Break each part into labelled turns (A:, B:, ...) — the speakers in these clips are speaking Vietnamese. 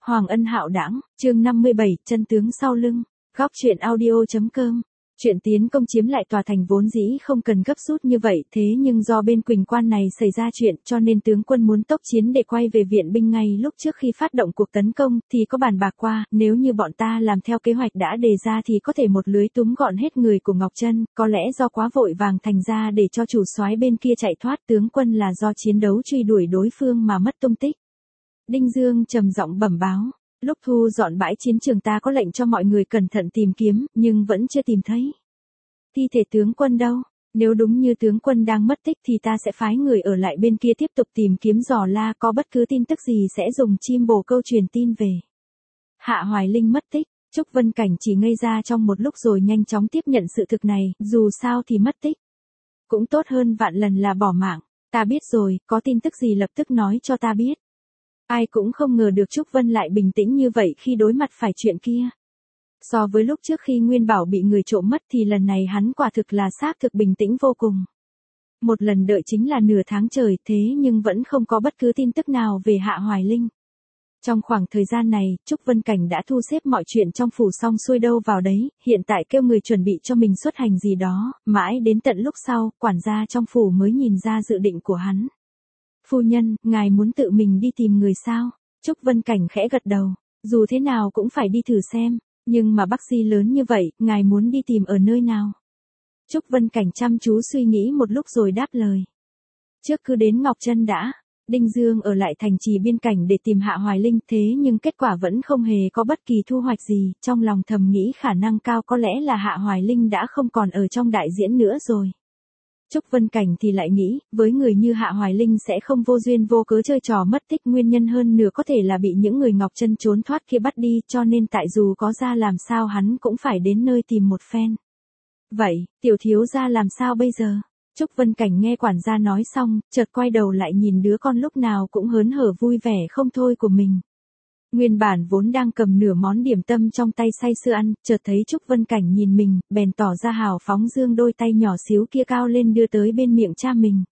A: Hoàng Ân Hạo Đãng, chương 57, chân tướng sau lưng. Góc truyện audio.com. Chuyện tiến công chiếm lại tòa thành vốn dĩ không cần gấp rút như vậy, thế nhưng do bên Quỳnh Quan này xảy ra chuyện cho nên tướng quân muốn tốc chiến để quay về viện binh ngay lúc trước khi phát động cuộc tấn công, thì có bàn bạc qua, nếu như bọn ta làm theo kế hoạch đã đề ra thì có thể một lưới túm gọn hết người của Ngọc Trân, có lẽ do quá vội vàng thành ra để cho chủ soái bên kia chạy thoát, tướng quân là do chiến đấu truy đuổi đối phương mà mất tung tích. Đinh Dương trầm giọng bẩm báo. Lúc thu dọn bãi chiến trường ta có lệnh cho mọi người cẩn thận tìm kiếm, nhưng vẫn chưa tìm thấy. Thi thể tướng quân đâu? Nếu đúng như tướng quân đang mất tích thì ta sẽ phái người ở lại bên kia tiếp tục tìm kiếm dò la, có bất cứ tin tức gì sẽ dùng chim bồ câu truyền tin về. Hạ Hoài Linh mất tích, Trúc Vân Cảnh chỉ ngây ra trong một lúc rồi nhanh chóng tiếp nhận sự thực này, dù sao thì mất tích cũng tốt hơn vạn lần là bỏ mạng. Ta biết rồi, có tin tức gì lập tức nói cho ta biết. Ai cũng không ngờ được Trúc Vân lại bình tĩnh như vậy khi đối mặt phải chuyện kia. So với lúc trước khi Nguyên Bảo bị người trộm mất thì lần này hắn quả thực là xác thực bình tĩnh vô cùng. Một lần đợi chính là nửa tháng trời, thế nhưng vẫn không có bất cứ tin tức nào về Hạ Hoài Linh. Trong khoảng thời gian này, Trúc Vân Cảnh đã thu xếp mọi chuyện trong phủ xong xuôi đâu vào đấy, hiện tại kêu người chuẩn bị cho mình xuất hành gì đó, mãi đến tận lúc sau, quản gia trong phủ mới nhìn ra dự định của hắn. Phu nhân, ngài muốn tự mình đi tìm người sao? Trúc Vân Cảnh khẽ gật đầu, dù thế nào cũng phải đi thử xem, nhưng mà Bắc Di lớn như vậy, ngài muốn đi tìm ở nơi nào? Trúc Vân Cảnh chăm chú suy nghĩ một lúc rồi đáp lời. Trước cứ đến Ngọc Trân đã. Đinh Dương ở lại thành trì biên cảnh để tìm Hạ Hoài Linh, thế nhưng kết quả vẫn không hề có bất kỳ thu hoạch gì, trong lòng thầm nghĩ khả năng cao có lẽ là Hạ Hoài Linh đã không còn ở trong đại diễn nữa rồi. Trúc Vân Cảnh thì lại nghĩ, với người như Hạ Hoài Linh sẽ không vô duyên vô cớ chơi trò mất tích, nguyên nhân hơn nửa có thể là bị những người Ngọc Trân trốn thoát kia bắt đi, cho nên tại dù có ra làm sao hắn cũng phải đến nơi tìm một phen. Vậy, tiểu thiếu gia làm sao bây giờ? Trúc Vân Cảnh nghe quản gia nói xong, chợt quay đầu lại nhìn đứa con lúc nào cũng hớn hở vui vẻ không thôi của mình. Nguyên bản vốn đang cầm nửa món điểm tâm trong tay say sưa ăn, chợt thấy Trúc Vân Cảnh nhìn mình, bèn tỏ ra hào phóng dương đôi tay nhỏ xíu kia cao lên đưa tới bên miệng cha mình.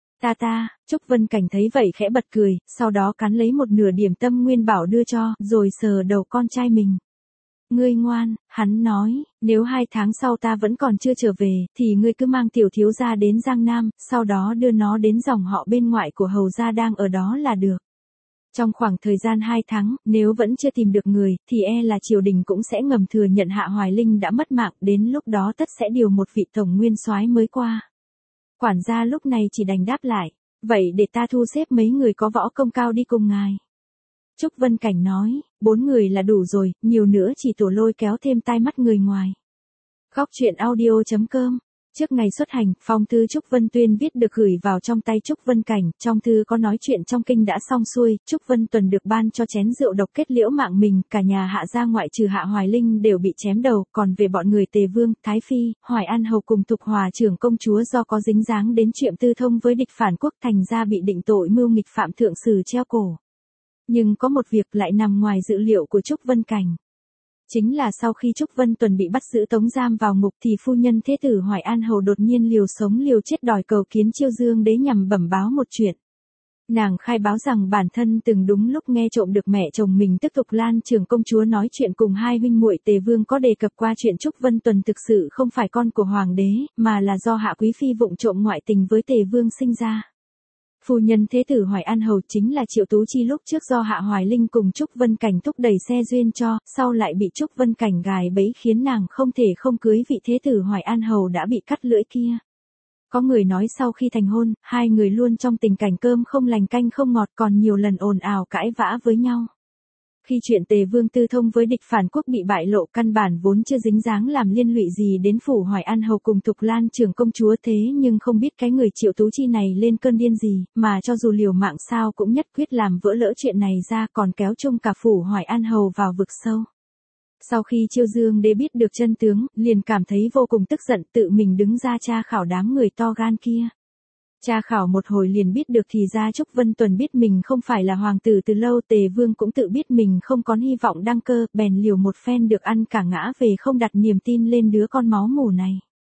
A: Ta, Trúc Vân Cảnh thấy vậy khẽ bật cười, sau đó cắn lấy một nửa điểm tâm Nguyên Bảo đưa cho, rồi sờ đầu con trai mình. Ngươi ngoan, hắn nói, nếu 2 tháng sau ta vẫn còn chưa trở về, thì ngươi cứ mang tiểu thiếu gia đến Giang Nam, sau đó đưa nó đến dòng họ bên ngoại của hầu gia đang ở đó là được. Trong khoảng thời gian 2 tháng, nếu vẫn chưa tìm được người, thì là triều đình cũng sẽ ngầm thừa nhận Hạ Hoài Linh đã mất mạng, đến lúc đó tất sẽ điều một vị tổng nguyên soái mới qua. Quản gia lúc này chỉ đành đáp lại, vậy để ta thu xếp mấy người có võ công cao đi cùng ngài. Trúc Vân Cảnh nói, 4 người là đủ rồi, nhiều nữa chỉ tổ lôi kéo thêm tai mắt người ngoài. Góc truyện audio.com. Trước ngày xuất hành, phong thư Trúc Vân Tuyên viết được gửi vào trong tay Trúc Vân Cảnh, trong thư có nói chuyện trong kinh đã xong xuôi, Trúc Vân Tuần được ban cho chén rượu độc kết liễu mạng mình, cả nhà Hạ gia ngoại trừ Hạ Hoài Linh đều bị chém đầu, còn về bọn người Tề Vương, Thái Phi, Hoài An Hầu cùng Thục Hòa trưởng công chúa do có dính dáng đến chuyện tư thông với địch phản quốc thành ra bị định tội mưu nghịch phạm thượng sử treo cổ. Nhưng có một việc lại nằm ngoài dự liệu của Trúc Vân Cảnh. Chính là sau khi Trúc Vân Tuần bị bắt giữ tống giam vào ngục thì phu nhân thế tử Hoài An Hầu đột nhiên liều sống liều chết đòi cầu kiến Chiêu Dương đế nhằm bẩm báo một chuyện. Nàng khai báo rằng bản thân từng đúng lúc nghe trộm được mẹ chồng mình tức Thục Lan trưởng công chúa nói chuyện cùng hai huynh muội Tề Vương có đề cập qua chuyện Trúc Vân Tuần thực sự không phải con của hoàng đế, mà là do Hạ Quý Phi vụng trộm ngoại tình với Tề Vương sinh ra. Phu nhân thế tử Hoài An Hầu chính là Triệu Tú Chi lúc trước do Hạ Hoài Linh cùng Trúc Vân Cảnh thúc đẩy xe duyên cho, sau lại bị Trúc Vân Cảnh gài bẫy khiến nàng không thể không cưới vị thế tử Hoài An Hầu đã bị cắt lưỡi kia. Có người nói sau khi thành hôn, hai người luôn trong tình cảnh cơm không lành canh không ngọt, còn nhiều lần ồn ào cãi vã với nhau. Khi chuyện Tề Vương tư thông với địch phản quốc bị bại lộ, căn bản vốn chưa dính dáng làm liên lụy gì đến phủ Hoài An Hầu cùng Thục Lan trưởng công chúa, thế nhưng không biết cái người Triệu Tú Chi này lên cơn điên gì, mà cho dù liều mạng sao cũng nhất quyết làm vỡ lỡ chuyện này ra, còn kéo chung cả phủ Hoài An Hầu vào vực sâu. Sau khi Chiêu Dương đế biết được chân tướng, liền cảm thấy vô cùng tức giận, tự mình đứng ra tra khảo đám người to gan kia. Tra khảo một hồi liền biết được thì ra Trúc Vân Tuần biết mình không phải là hoàng tử từ lâu, Tề Vương cũng tự biết mình không có hy vọng đăng cơ, bèn liều một phen được ăn cả ngã về không đặt niềm tin lên đứa con máu mủ này.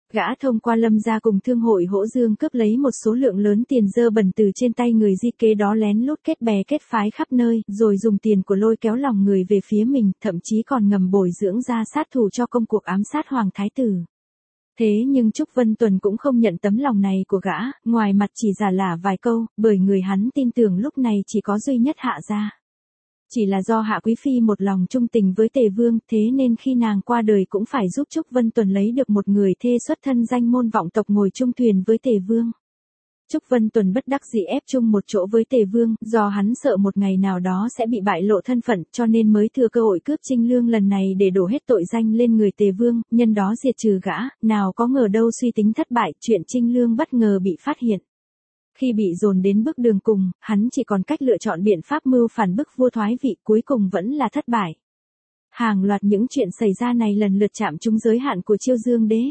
A: Gã thông qua Lâm gia cùng thương hội Hỗ Dương cướp lấy một số lượng lớn tiền dơ bẩn từ trên tay người Di kế đó lén lút kết bè kết phái khắp nơi, rồi dùng tiền của lôi kéo lòng người về phía mình, thậm chí còn ngầm bồi dưỡng ra sát thủ cho công cuộc ám sát Hoàng Thái Tử. Thế nhưng Trúc Vân Tuần cũng không nhận tấm lòng này của gã, ngoài mặt chỉ giả lả vài câu, bởi người hắn tin tưởng lúc này chỉ có duy nhất Hạ gia. Chỉ là do Hạ Quý Phi một lòng trung tình với Tề Vương, thế nên khi nàng qua đời cũng phải giúp Trúc Vân Tuần lấy được một người thê xuất thân danh môn vọng tộc ngồi chung thuyền với Tề Vương. Trúc Vân Tuần bất đắc dĩ ép chung một chỗ với Tề Vương, do hắn sợ một ngày nào đó sẽ bị bại lộ thân phận, cho nên mới thừa cơ hội cướp Trinh Lương lần này để đổ hết tội danh lên người Tề Vương, nhân đó diệt trừ gã, nào có ngờ đâu suy tính thất bại, chuyện Trinh Lương bất ngờ bị phát hiện. Khi bị dồn đến bước đường cùng, hắn chỉ còn cách lựa chọn biện pháp mưu phản bức vua thoái vị, cuối cùng vẫn là thất bại. Hàng loạt những chuyện xảy ra này lần lượt chạm trúng giới hạn của Chiêu Dương Đế.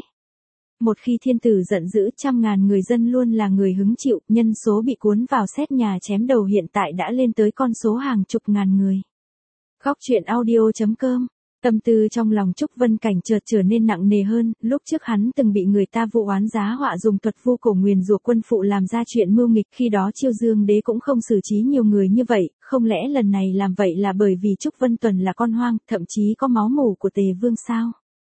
A: Một khi thiên tử giận dữ, trăm ngàn người dân luôn là người hứng chịu, nhân số bị cuốn vào xét nhà chém đầu hiện tại đã lên tới con số hàng chục ngàn người. Góc truyện audio.com. Tâm tư trong lòng Trúc Vân Cảnh chợt trở nên nặng nề hơn, lúc trước hắn từng bị người ta vu oán giá họa dùng thuật vu cổ nguyền rủa quân phụ làm ra chuyện mưu nghịch, khi đó Chiêu Dương Đế cũng không xử trí nhiều người như vậy, không lẽ lần này làm vậy là bởi vì Trúc Vân Tuần là con hoang, thậm chí có máu mủ của Tề Vương sao?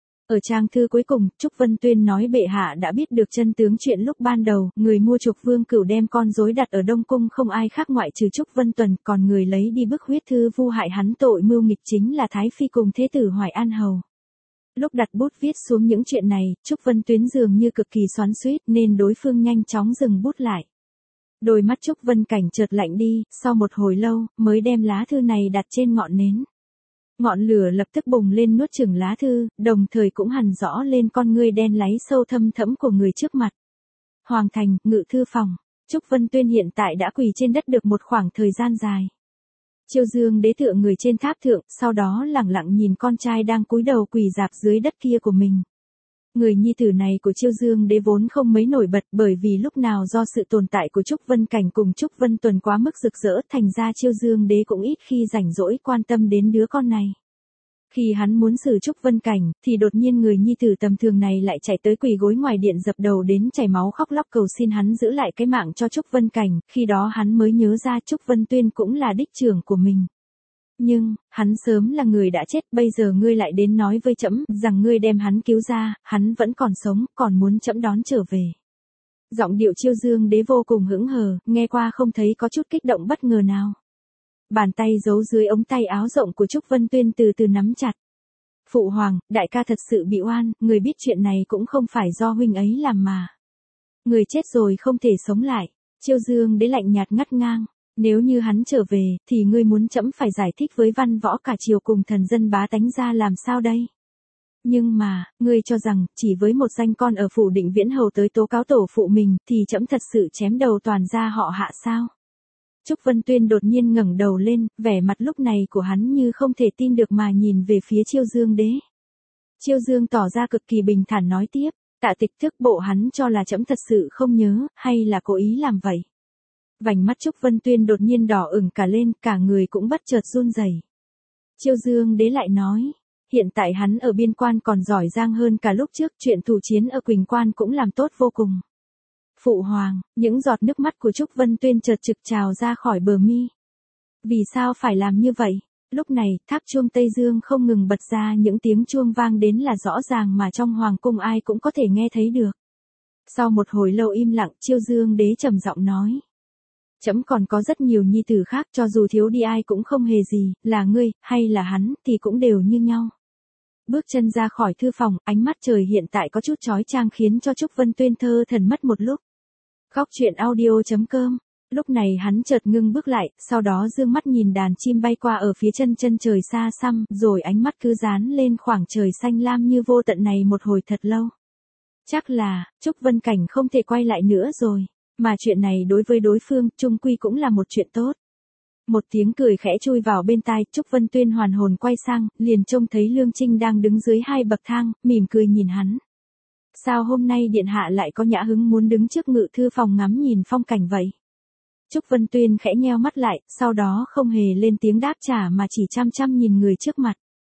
A: Ở trang thư cuối cùng, Trúc Vân Tuyên nói bệ hạ đã biết được chân tướng chuyện lúc ban đầu, người mua chuộc Vương Cửu đem con rối đặt ở Đông Cung không ai khác ngoại trừ Trúc Vân Tuần, còn người lấy đi bức huyết thư vu hại hắn tội mưu nghịch chính là Thái Phi cùng Thế tử Hoài An Hầu. Lúc đặt bút viết xuống những chuyện này, Trúc Vân Tuyên dường như cực kỳ xoắn xuýt nên đối phương nhanh chóng dừng bút lại. Đôi mắt Trúc Vân Cảnh chợt lạnh đi, sau một hồi lâu, mới đem lá thư này đặt trên ngọn nến. Ngọn lửa lập tức bùng lên nuốt chửng lá thư, đồng thời cũng hằn rõ lên con ngươi đen láy sâu thâm thẫm của người trước mặt. Hoàng thành, ngự thư phòng, Trúc Vân Tuyên hiện tại đã quỳ trên đất được một khoảng thời gian dài. Chiêu Dương Đế tựa người trên tháp thượng, sau đó lẳng lặng nhìn con trai đang cúi đầu quỳ rạp dưới đất kia của mình. Người nhi tử này của Chiêu Dương Đế vốn không mấy nổi bật, bởi vì lúc nào do sự tồn tại của Trúc Vân Cảnh cùng Trúc Vân Tuần quá mức rực rỡ, thành ra Chiêu Dương Đế cũng ít khi rảnh rỗi quan tâm đến đứa con này. Khi hắn muốn xử Trúc Vân Cảnh, thì đột nhiên người nhi tử tầm thường này lại chạy tới quỳ gối ngoài điện dập đầu đến chảy máu khóc lóc cầu xin hắn giữ lại cái mạng cho Trúc Vân Cảnh, khi đó hắn mới nhớ ra Trúc Vân Tuyên cũng là đích trưởng của mình. Nhưng, hắn sớm là người đã chết, bây giờ ngươi lại đến nói với trẫm rằng ngươi đem hắn cứu ra, hắn vẫn còn sống, còn muốn trẫm đón trở về. Giọng điệu Chiêu Dương Đế vô cùng hững hờ, nghe qua không thấy có chút kích động bất ngờ nào. Bàn tay giấu dưới ống tay áo rộng của Trúc Vân Tuyên từ từ nắm chặt. Phụ hoàng, đại ca thật sự bị oan, người biết chuyện này cũng không phải do huynh ấy làm mà. Người chết rồi không thể sống lại. Chiêu Dương Đế lạnh nhạt ngắt ngang. Nếu như hắn trở về, thì ngươi muốn trẫm phải giải thích với văn võ cả triều cùng thần dân bá tánh ra làm sao đây? Nhưng mà, ngươi cho rằng, chỉ với một danh con ở phủ Định Viễn Hầu tới tố cáo tổ phụ mình, thì trẫm thật sự chém đầu toàn gia họ Hạ sao? Trúc Vân Tuyên đột nhiên ngẩng đầu lên, vẻ mặt lúc này của hắn như không thể tin được mà nhìn về phía Chiêu Dương Đế. Chiêu Dương tỏ ra cực kỳ bình thản nói tiếp, Tạ Tịch thức bộ hắn cho là trẫm thật sự không nhớ, hay là cố ý làm vậy? Vành mắt Trúc Vân Tuyên đột nhiên đỏ ửng cả lên, cả người cũng bất chợt run rẩy. Chiêu Dương Đế lại nói, hiện tại hắn ở biên quan còn giỏi giang hơn cả lúc trước, chuyện thủ chiến ở Quỳnh Quan cũng làm tốt vô cùng. Phụ hoàng, những giọt nước mắt của Trúc Vân Tuyên chợt trực trào ra khỏi bờ mi. Vì sao phải làm như vậy? Lúc này, tháp chuông Tây Dương không ngừng bật ra những tiếng chuông vang đến là rõ ràng mà trong hoàng cung ai cũng có thể nghe thấy được. Sau một hồi lâu im lặng, Chiêu Dương Đế trầm giọng nói. Trẫm còn có rất nhiều nhi tử khác, cho dù thiếu đi ai cũng không hề gì, là ngươi, hay là hắn, thì cũng đều như nhau. Bước chân ra khỏi thư phòng, ánh mắt trời hiện tại có chút chói chang khiến cho Trúc Vân Tuyên thơ thần mất một lúc. Góc truyện audio.com. Lúc này hắn chợt ngưng bước lại, sau đó dương mắt nhìn đàn chim bay qua ở phía chân trời xa xăm, rồi ánh mắt cứ dán lên khoảng trời xanh lam như vô tận này một hồi thật lâu. Chắc là, Trúc Vân Cảnh không thể quay lại nữa rồi. Mà chuyện này đối với đối phương, chung quy cũng là một chuyện tốt. Một tiếng cười khẽ chui vào bên tai, Trúc Vân Tuyên hoàn hồn quay sang, liền trông thấy Lương Trinh đang đứng dưới hai bậc thang, mỉm cười nhìn hắn. Sao hôm nay điện hạ lại có nhã hứng muốn đứng trước ngự thư phòng ngắm nhìn phong cảnh vậy? Trúc Vân Tuyên khẽ nheo mắt lại, sau đó không hề lên tiếng đáp trả mà chỉ chăm chăm nhìn người trước mặt.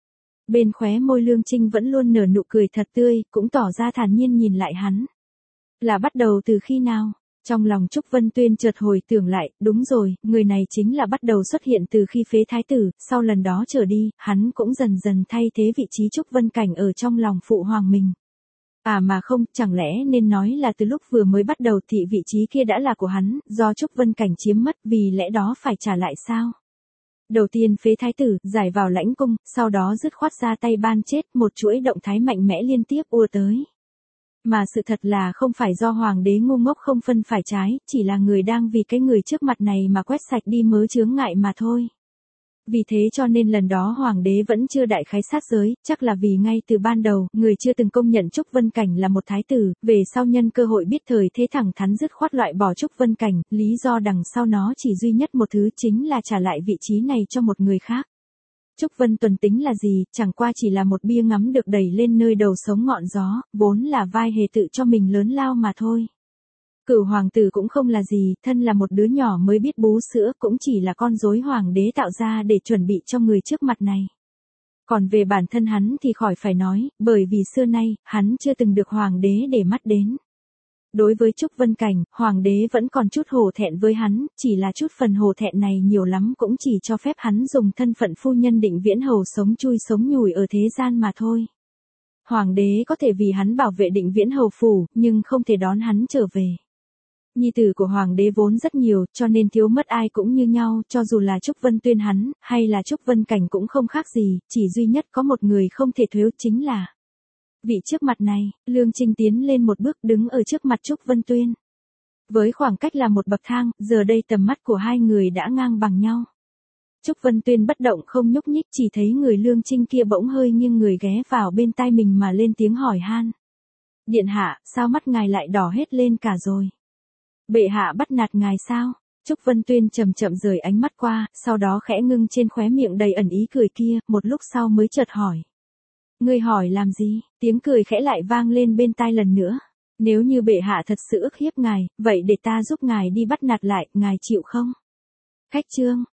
A: Bên khóe môi Lương Trinh vẫn luôn nở nụ cười thật tươi, cũng tỏ ra thản nhiên nhìn lại hắn. Là bắt đầu từ khi nào? Trong lòng Trúc Vân Tuyên chợt hồi tưởng lại, đúng rồi, người này chính là bắt đầu xuất hiện từ khi phế thái tử, sau lần đó trở đi, hắn cũng dần dần thay thế vị trí Trúc Vân Cảnh ở trong lòng phụ hoàng mình. À mà không, chẳng lẽ nên nói là từ lúc vừa mới bắt đầu thì vị trí kia đã là của hắn, do Trúc Vân Cảnh chiếm mất, vì lẽ đó phải trả lại sao? Đầu tiên phế thái tử, giải vào lãnh cung, sau đó dứt khoát ra tay ban chết, một chuỗi động thái mạnh mẽ liên tiếp ùa tới. Mà sự thật là không phải do hoàng đế ngu ngốc không phân phải trái, chỉ là người đang vì cái người trước mặt này mà quét sạch đi mớ chướng ngại mà thôi. Vì thế cho nên lần đó hoàng đế vẫn chưa đại khái sát giới, chắc là vì ngay từ ban đầu, người chưa từng công nhận Trúc Vân Cảnh là một thái tử, về sau nhân cơ hội biết thời thế thẳng thắn dứt khoát loại bỏ Trúc Vân Cảnh, lý do đằng sau nó chỉ duy nhất một thứ chính là trả lại vị trí này cho một người khác. Trúc Vân Tuần tính là gì, chẳng qua chỉ là một bia ngắm được đẩy lên nơi đầu sóng ngọn gió, vốn là vai hề tự cho mình lớn lao mà thôi. Cửu hoàng tử cũng không là gì, thân là một đứa nhỏ mới biết bú sữa, cũng chỉ là con rối hoàng đế tạo ra để chuẩn bị cho người trước mặt này. Còn về bản thân hắn thì khỏi phải nói, bởi vì xưa nay, hắn chưa từng được hoàng đế để mắt đến. Đối với Trúc Vân Cảnh, hoàng đế vẫn còn chút hổ thẹn với hắn, chỉ là chút phần hổ thẹn này nhiều lắm cũng chỉ cho phép hắn dùng thân phận phu nhân Định Viễn Hầu sống chui sống nhủi ở thế gian mà thôi. Hoàng đế có thể vì hắn bảo vệ Định Viễn Hầu phủ, nhưng không thể đón hắn trở về. Nhi tử của hoàng đế vốn rất nhiều, cho nên thiếu mất ai cũng như nhau, cho dù là Trúc Vân Tuyên hắn, hay là Trúc Vân Cảnh cũng không khác gì, chỉ duy nhất có một người không thể thiếu chính là vị trước mặt này. Lương Trinh tiến lên một bước đứng ở trước mặt Trúc Vân Tuyên. Với khoảng cách là một bậc thang, giờ đây tầm mắt của hai người đã ngang bằng nhau. Trúc Vân Tuyên bất động không nhúc nhích, chỉ thấy người Lương Trinh kia bỗng hơi nghiêng người ghé vào bên tai mình mà lên tiếng hỏi han. Điện hạ, sao mắt ngài lại đỏ hết lên cả rồi? Bệ hạ bắt nạt ngài sao? Trúc Vân Tuyên chậm chậm rời ánh mắt qua, sau đó khẽ ngưng trên khóe miệng đầy ẩn ý cười kia, một lúc sau mới chợt hỏi. Ngươi hỏi làm gì? Tiếng cười khẽ lại vang lên bên tai lần nữa. Nếu như bệ hạ thật sự ức hiếp ngài, vậy để ta giúp ngài đi bắt nạt lại, ngài chịu không? Khách trương,